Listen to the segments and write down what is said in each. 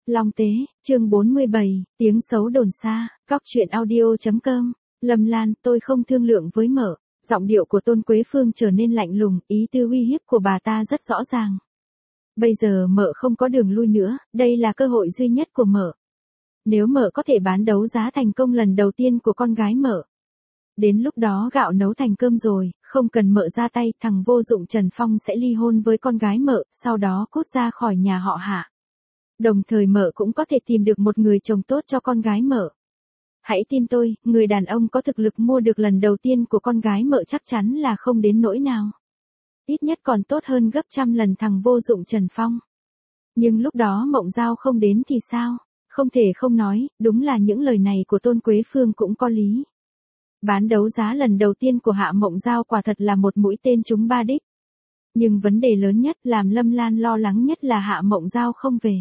Long Tế, chương 47, tiếng xấu đồn xa, góc chuyện audio.com. Lâm Lan, tôi không thương lượng với mợ. Giọng điệu của Tôn Quế Phương trở nên lạnh lùng, ý tư uy hiếp của bà ta rất rõ ràng. Bây giờ mợ không có đường lui nữa, đây là cơ hội duy nhất của mợ. Nếu mợ có thể bán đấu giá thành công lần đầu tiên của con gái mợ, đến lúc đó gạo nấu thành cơm rồi, không cần mợ ra tay, thằng vô dụng Trần Phong sẽ ly hôn với con gái mợ, sau đó cút ra khỏi nhà họ Hạ. Đồng thời mợ cũng có thể tìm được một người chồng tốt cho con gái mợ. Hãy tin tôi, người đàn ông có thực lực mua được lần đầu tiên của con gái mợ chắc chắn là không đến nỗi nào. Ít nhất còn tốt hơn gấp trăm lần thằng vô dụng Trần Phong. Nhưng lúc đó Mộng Giao không đến thì sao? Không thể không nói, đúng là những lời này của Tôn Quế Phương cũng có lý. Bán đấu giá lần đầu tiên của Hạ Mộng Giao quả thật là một mũi tên trúng ba đích. Nhưng vấn đề lớn nhất làm Lâm Lan lo lắng nhất là Hạ Mộng Giao không về.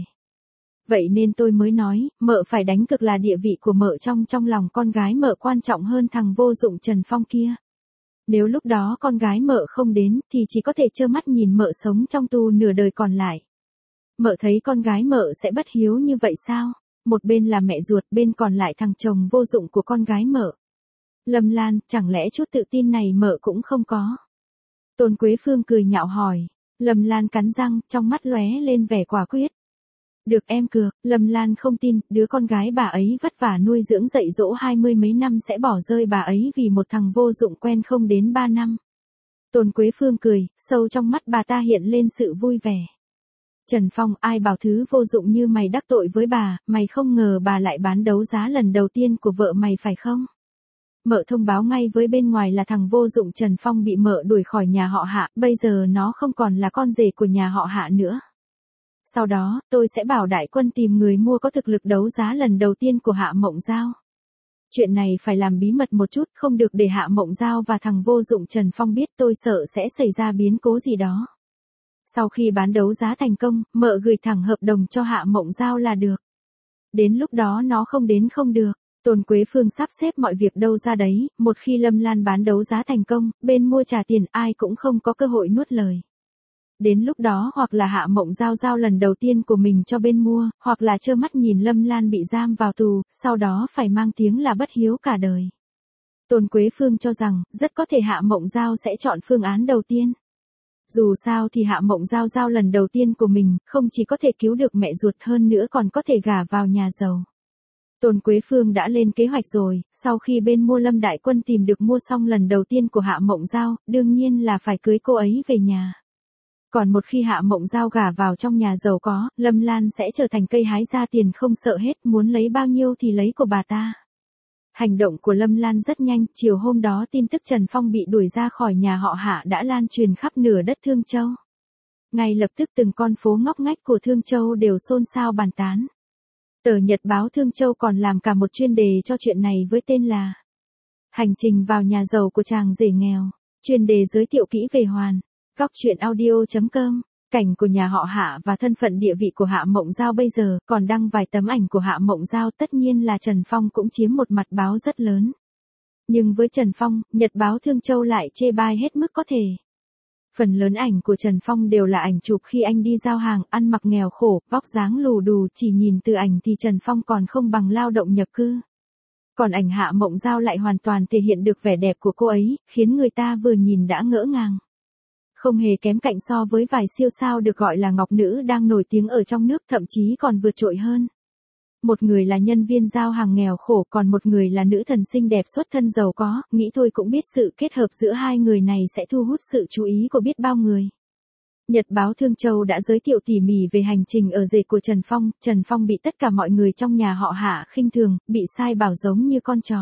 Vậy nên tôi mới nói, mợ phải đánh cược là địa vị của mợ trong lòng con gái mợ quan trọng hơn thằng vô dụng Trần Phong kia. Nếu lúc đó con gái mợ không đến thì chỉ có thể trơ mắt nhìn mợ sống trong tù nửa đời còn lại. Mợ thấy con gái mợ sẽ bất hiếu như vậy sao? Một bên là mẹ ruột, bên còn lại thằng chồng vô dụng của con gái mợ. Lâm Lan, chẳng lẽ chút tự tin này mợ cũng không có? Tôn Quế Phương cười nhạo hỏi. Lâm Lan cắn răng, trong mắt lóe lên vẻ quả quyết. Được em cược, Lâm Lan không tin, đứa con gái bà ấy vất vả nuôi dưỡng dạy dỗ 20 mấy năm sẽ bỏ rơi bà ấy vì một thằng vô dụng quen không đến 3 năm. Tôn Quế Phương cười, sâu trong mắt bà ta hiện lên sự vui vẻ. Trần Phong, ai bảo thứ vô dụng như mày đắc tội với bà, mày không ngờ bà lại bán đấu giá lần đầu tiên của vợ mày phải không? Mợ thông báo ngay với bên ngoài là thằng vô dụng Trần Phong bị mợ đuổi khỏi nhà họ Hạ, bây giờ nó không còn là con rể của nhà họ Hạ nữa. Sau đó, tôi sẽ bảo đại quân tìm người mua có thực lực đấu giá lần đầu tiên của Hạ Mộng Giao. Chuyện này phải làm bí mật một chút, không được để Hạ Mộng Giao và thằng vô dụng Trần Phong biết, tôi sợ sẽ xảy ra biến cố gì đó. Sau khi bán đấu giá thành công, mợ gửi thẳng hợp đồng cho Hạ Mộng Giao là được. Đến lúc đó nó không đến không được. Tôn Quế Phương sắp xếp mọi việc đâu ra đấy, một khi Lâm Lan bán đấu giá thành công, bên mua trả tiền ai cũng không có cơ hội nuốt lời. Đến lúc đó hoặc là Hạ Mộng Giao giao lần đầu tiên của mình cho bên mua, hoặc là trơ mắt nhìn Lâm Lan bị giam vào tù, sau đó phải mang tiếng là bất hiếu cả đời. Tôn Quế Phương cho rằng, rất có thể Hạ Mộng Giao sẽ chọn phương án đầu tiên. Dù sao thì Hạ Mộng Giao giao lần đầu tiên của mình, không chỉ có thể cứu được mẹ ruột hơn nữa còn có thể gả vào nhà giàu. Tôn Quế Phương đã lên kế hoạch rồi, sau khi bên mua Lâm Đại Quân tìm được mua xong lần đầu tiên của Hạ Mộng Giao, đương nhiên là phải cưới cô ấy về nhà. Còn một khi Hạ Mộng Giao gả vào trong nhà giàu có, Lâm Lan sẽ trở thành cây hái ra tiền không sợ hết, muốn lấy bao nhiêu thì lấy của bà ta. Hành động của Lâm Lan rất nhanh, chiều hôm đó tin tức Trần Phong bị đuổi ra khỏi nhà họ Hạ đã lan truyền khắp nửa đất Thương Châu. Ngay lập tức từng con phố ngóc ngách của Thương Châu đều xôn xao bàn tán. Tờ Nhật báo Thương Châu còn làm cả một chuyên đề cho chuyện này với tên là Hành trình vào nhà giàu của chàng rể nghèo. Chuyên đề giới thiệu kỹ về Hoàn. Góc chuyện audio.com. Cảnh của nhà họ Hạ và thân phận địa vị của Hạ Mộng Giao bây giờ, còn đăng vài tấm ảnh của Hạ Mộng Giao, tất nhiên là Trần Phong cũng chiếm một mặt báo rất lớn. Nhưng với Trần Phong, Nhật báo Thương Châu lại chê bai hết mức có thể. Phần lớn ảnh của Trần Phong đều là ảnh chụp khi anh đi giao hàng, ăn mặc nghèo khổ, vóc dáng lù đù, chỉ nhìn từ ảnh thì Trần Phong còn không bằng lao động nhập cư. Còn ảnh Hạ Mộng Giao lại hoàn toàn thể hiện được vẻ đẹp của cô ấy, khiến người ta vừa nhìn đã ngỡ ngàng. Không hề kém cạnh so với vài siêu sao được gọi là ngọc nữ đang nổi tiếng ở trong nước, thậm chí còn vượt trội hơn. Một người là nhân viên giao hàng nghèo khổ, còn một người là nữ thần xinh đẹp xuất thân giàu có, nghĩ thôi cũng biết sự kết hợp giữa hai người này sẽ thu hút sự chú ý của biết bao người. Nhật báo Thương Châu đã giới thiệu tỉ mỉ về hành trình ở rể của Trần Phong. Trần Phong bị tất cả mọi người trong nhà họ Hạ khinh thường, bị sai bảo giống như con chó.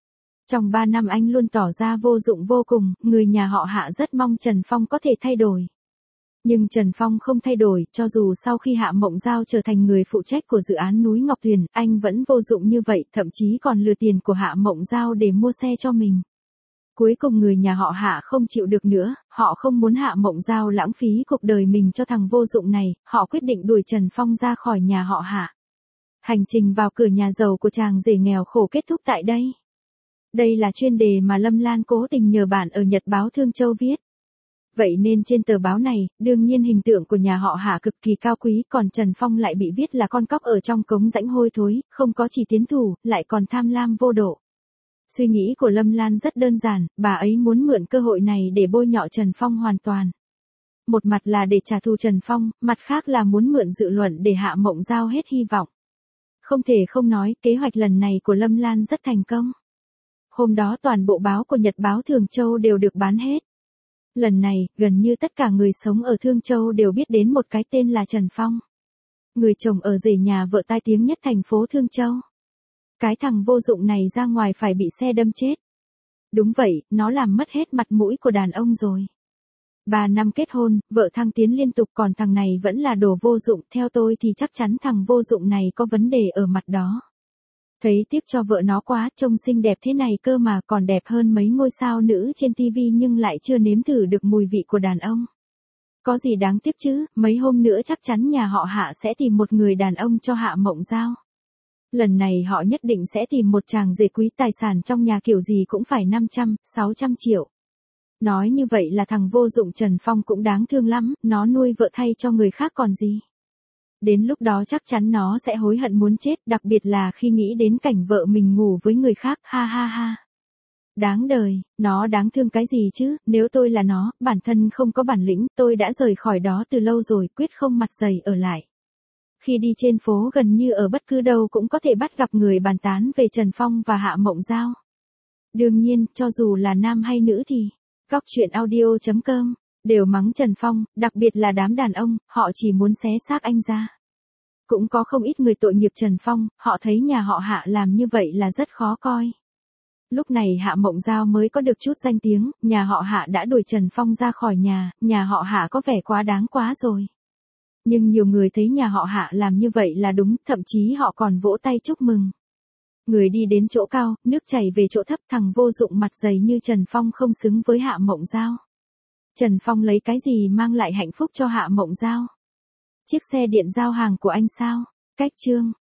Trong 3 năm anh luôn tỏ ra vô dụng vô cùng, người nhà họ Hạ rất mong Trần Phong có thể thay đổi. Nhưng Trần Phong không thay đổi, cho dù sau khi Hạ Mộng Giao trở thành người phụ trách của dự án núi Ngọc Tuyền, anh vẫn vô dụng như vậy, thậm chí còn lừa tiền của Hạ Mộng Giao để mua xe cho mình. Cuối cùng người nhà họ Hạ không chịu được nữa, họ không muốn Hạ Mộng Giao lãng phí cuộc đời mình cho thằng vô dụng này, họ quyết định đuổi Trần Phong ra khỏi nhà họ Hạ. Hành trình vào cửa nhà giàu của chàng rể nghèo khổ kết thúc tại đây. Đây là chuyên đề mà Lâm Lan cố tình nhờ bạn ở Nhật báo Thương Châu viết. Vậy nên trên tờ báo này, đương nhiên hình tượng của nhà họ Hạ cực kỳ cao quý, còn Trần Phong lại bị viết là con cóc ở trong cống rãnh hôi thối, không có chỉ tiến thủ, lại còn tham lam vô độ. Suy nghĩ của Lâm Lan rất đơn giản, bà ấy muốn mượn cơ hội này để bôi nhọ Trần Phong hoàn toàn. Một mặt là để trả thù Trần Phong, mặt khác là muốn mượn dự luận để Hạ Mộng Giao hết hy vọng. Không thể không nói, kế hoạch lần này của Lâm Lan rất thành công. Hôm đó toàn bộ báo của Nhật báo Thường Châu đều được bán hết. Lần này, gần như tất cả người sống ở Thương Châu đều biết đến một cái tên là Trần Phong. Người chồng ở rể nhà vợ tai tiếng nhất thành phố Thương Châu. Cái thằng vô dụng này ra ngoài phải bị xe đâm chết. Đúng vậy, nó làm mất hết mặt mũi của đàn ông rồi. 3 năm kết hôn, vợ thăng tiến liên tục còn thằng này vẫn là đồ vô dụng. Theo tôi thì chắc chắn thằng vô dụng này có vấn đề ở mặt đó. Thấy tiếc cho vợ nó quá, trông xinh đẹp thế này cơ mà còn đẹp hơn mấy ngôi sao nữ trên TV nhưng lại chưa nếm thử được mùi vị của đàn ông. Có gì đáng tiếc chứ, mấy hôm nữa chắc chắn nhà họ Hạ sẽ tìm một người đàn ông cho Hạ Mộng Giao. Lần này họ nhất định sẽ tìm một chàng rể quý, tài sản trong nhà kiểu gì cũng phải 500, 600 triệu. Nói như vậy là thằng vô dụng Trần Phong cũng đáng thương lắm, nó nuôi vợ thay cho người khác còn gì. Đến lúc đó chắc chắn nó sẽ hối hận muốn chết, đặc biệt là khi nghĩ đến cảnh vợ mình ngủ với người khác, ha ha ha. Đáng đời, nó đáng thương cái gì chứ, nếu tôi là nó, bản thân không có bản lĩnh, tôi đã rời khỏi đó từ lâu rồi, quyết không mặt dày ở lại. Khi đi trên phố gần như ở bất cứ đâu cũng có thể bắt gặp người bàn tán về Trần Phong và Hạ Mộng Giao. Đương nhiên, cho dù là nam hay nữ thì, Cóc Truyện Audio.com đều mắng Trần Phong, đặc biệt là đám đàn ông, họ chỉ muốn xé xác anh ra. Cũng có không ít người tội nghiệp Trần Phong, họ thấy nhà họ Hạ làm như vậy là rất khó coi. Lúc này Hạ Mộng Giao mới có được chút danh tiếng, nhà họ Hạ đã đuổi Trần Phong ra khỏi nhà họ Hạ có vẻ quá đáng quá rồi. Nhưng nhiều người thấy nhà họ Hạ làm như vậy là đúng, thậm chí họ còn vỗ tay chúc mừng. Người đi đến chỗ cao, nước chảy về chỗ thấp, thằng vô dụng mặt dày như Trần Phong không xứng với Hạ Mộng Giao. Trần Phong lấy cái gì mang lại hạnh phúc cho Hạ Mộng Giao? Chiếc xe điện giao hàng của anh sao? Cách chương